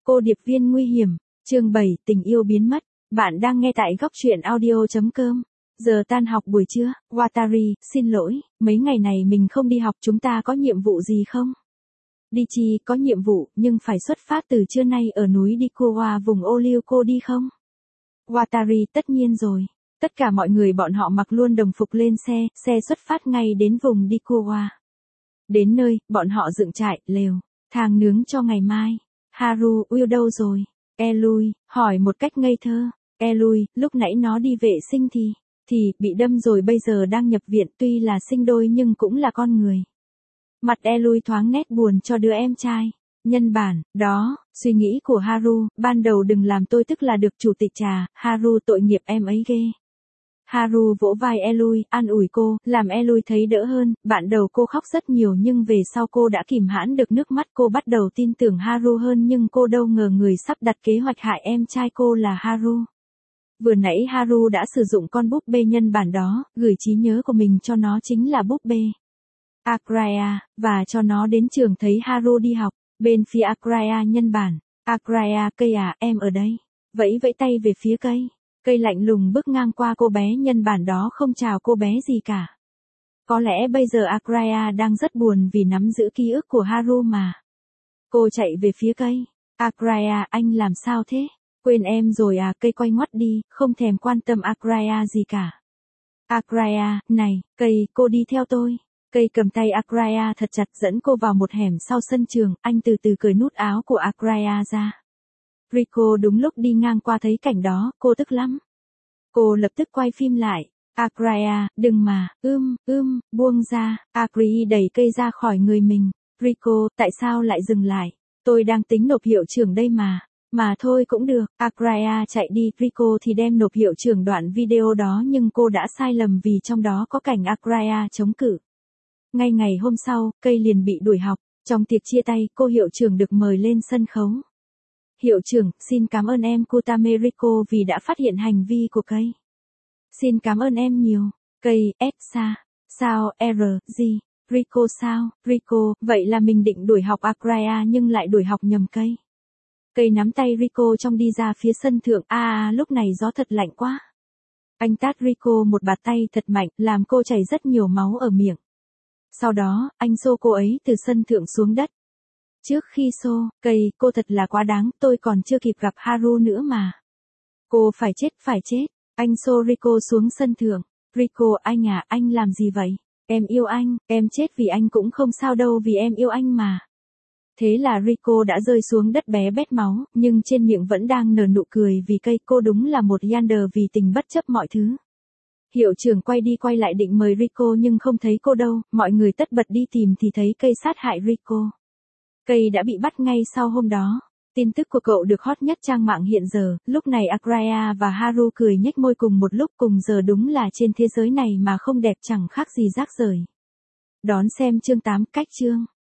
Cô điệp viên nguy hiểm, chương 7, tình yêu biến mất. Bạn đang nghe tại góc truyện audio.com. Giờ tan học buổi trưa, Watari, xin lỗi, mấy ngày này mình không đi học, chúng ta có nhiệm vụ gì không? Dichi, có nhiệm vụ, nhưng phải xuất phát từ trưa nay ở núi Dikowa vùng Olyuko đi không? Watari, tất nhiên rồi. Tất cả mọi người bọn họ mặc luôn đồng phục lên xe xuất phát ngay đến vùng Dikowa. Đến nơi, bọn họ dựng trại, lều, thang nướng cho ngày mai. Haru, Will đâu rồi? Elui, hỏi một cách ngây thơ. Elui, lúc nãy nó đi vệ sinh thì, bị đâm rồi bây giờ đang nhập viện, tuy là sinh đôi nhưng cũng là con người. Mặt Elui thoáng nét buồn cho đứa em trai. Nhân bản, đó, suy nghĩ của Haru, ban đầu đừng làm tôi tức là được chủ tịch trà, Haru tội nghiệp em ấy ghê. Haru vỗ vai Elui, an ủi cô, làm Elui thấy đỡ hơn, bạn đầu cô khóc rất nhiều nhưng về sau cô đã kìm hãn được nước mắt, cô bắt đầu tin tưởng Haru hơn nhưng cô đâu ngờ người sắp đặt kế hoạch hại em trai cô là Haru. Vừa nãy Haru đã sử dụng con búp bê nhân bản đó, gửi trí nhớ của mình cho nó chính là búp bê Akraya, và cho nó đến trường thấy Haru đi học, bên phía Akraya nhân bản, Akraya, cây à, em ở đây, vẫy tay về phía cây. Cây lạnh lùng bước ngang qua cô bé nhân bản đó không chào cô bé gì cả. Có lẽ bây giờ Akraya đang rất buồn vì nắm giữ ký ức của Haru mà. Cô chạy về phía cây. Akraya, anh làm sao thế? Quên em rồi à? Cây quay ngoắt đi, không thèm quan tâm Akraya gì cả. Akraya, này, cây, cô đi theo tôi. Cây cầm tay Akraya thật chặt dẫn cô vào một hẻm sau sân trường, anh từ từ cởi nút áo của Akraya ra. Rico đúng lúc đi ngang qua thấy cảnh đó, cô tức lắm. Cô lập tức quay phim lại. Akraya, đừng mà, buông ra. Akri đẩy cây ra khỏi người mình. Rico, tại sao lại dừng lại? Tôi đang tính nộp hiệu trưởng đây mà. Mà thôi cũng được. Akraya chạy đi, Rico thì đem nộp hiệu trưởng đoạn video đó nhưng cô đã sai lầm vì trong đó có cảnh Akraya chống cự. Ngay ngày hôm sau, cây liền bị đuổi học. Trong tiệc chia tay, cô hiệu trưởng được mời lên sân khấu. Hiệu trưởng, xin cảm ơn em Kutame Rico vì đã phát hiện hành vi của cây. Xin cảm ơn em nhiều. Cây, sao, G, Rico sao, Rico, vậy là mình định đuổi học Akraya nhưng lại đuổi học nhầm cây. Cây nắm tay Rico trong đi ra phía sân thượng, lúc này gió thật lạnh quá. Anh tát Rico một bạt tay thật mạnh, làm cô chảy rất nhiều máu ở miệng. Sau đó, anh xô cô ấy từ sân thượng xuống đất. Trước khi xô, cây, cô thật là quá đáng, tôi còn chưa kịp gặp Haru nữa mà. Cô phải chết. Anh xô Rico xuống sân thượng. Rico, anh à, anh làm gì vậy? Em yêu anh, em chết vì anh cũng không sao đâu vì em yêu anh mà. Thế là Rico đã rơi xuống đất bé bét máu, nhưng trên miệng vẫn đang nở nụ cười vì cây, cô đúng là một Yander vì tình bất chấp mọi thứ. Hiệu trưởng quay đi quay lại định mời Rico nhưng không thấy cô đâu, mọi người tất bật đi tìm thì thấy cây sát hại Rico. Cây đã bị bắt ngay sau hôm đó. Tin tức của cậu được hot nhất trang mạng hiện giờ, lúc này Akraya và Haru cười nhếch môi cùng một lúc, cùng giờ đúng là trên thế giới này mà không đẹp chẳng khác gì rác rời. Đón xem chương 8 cách chương.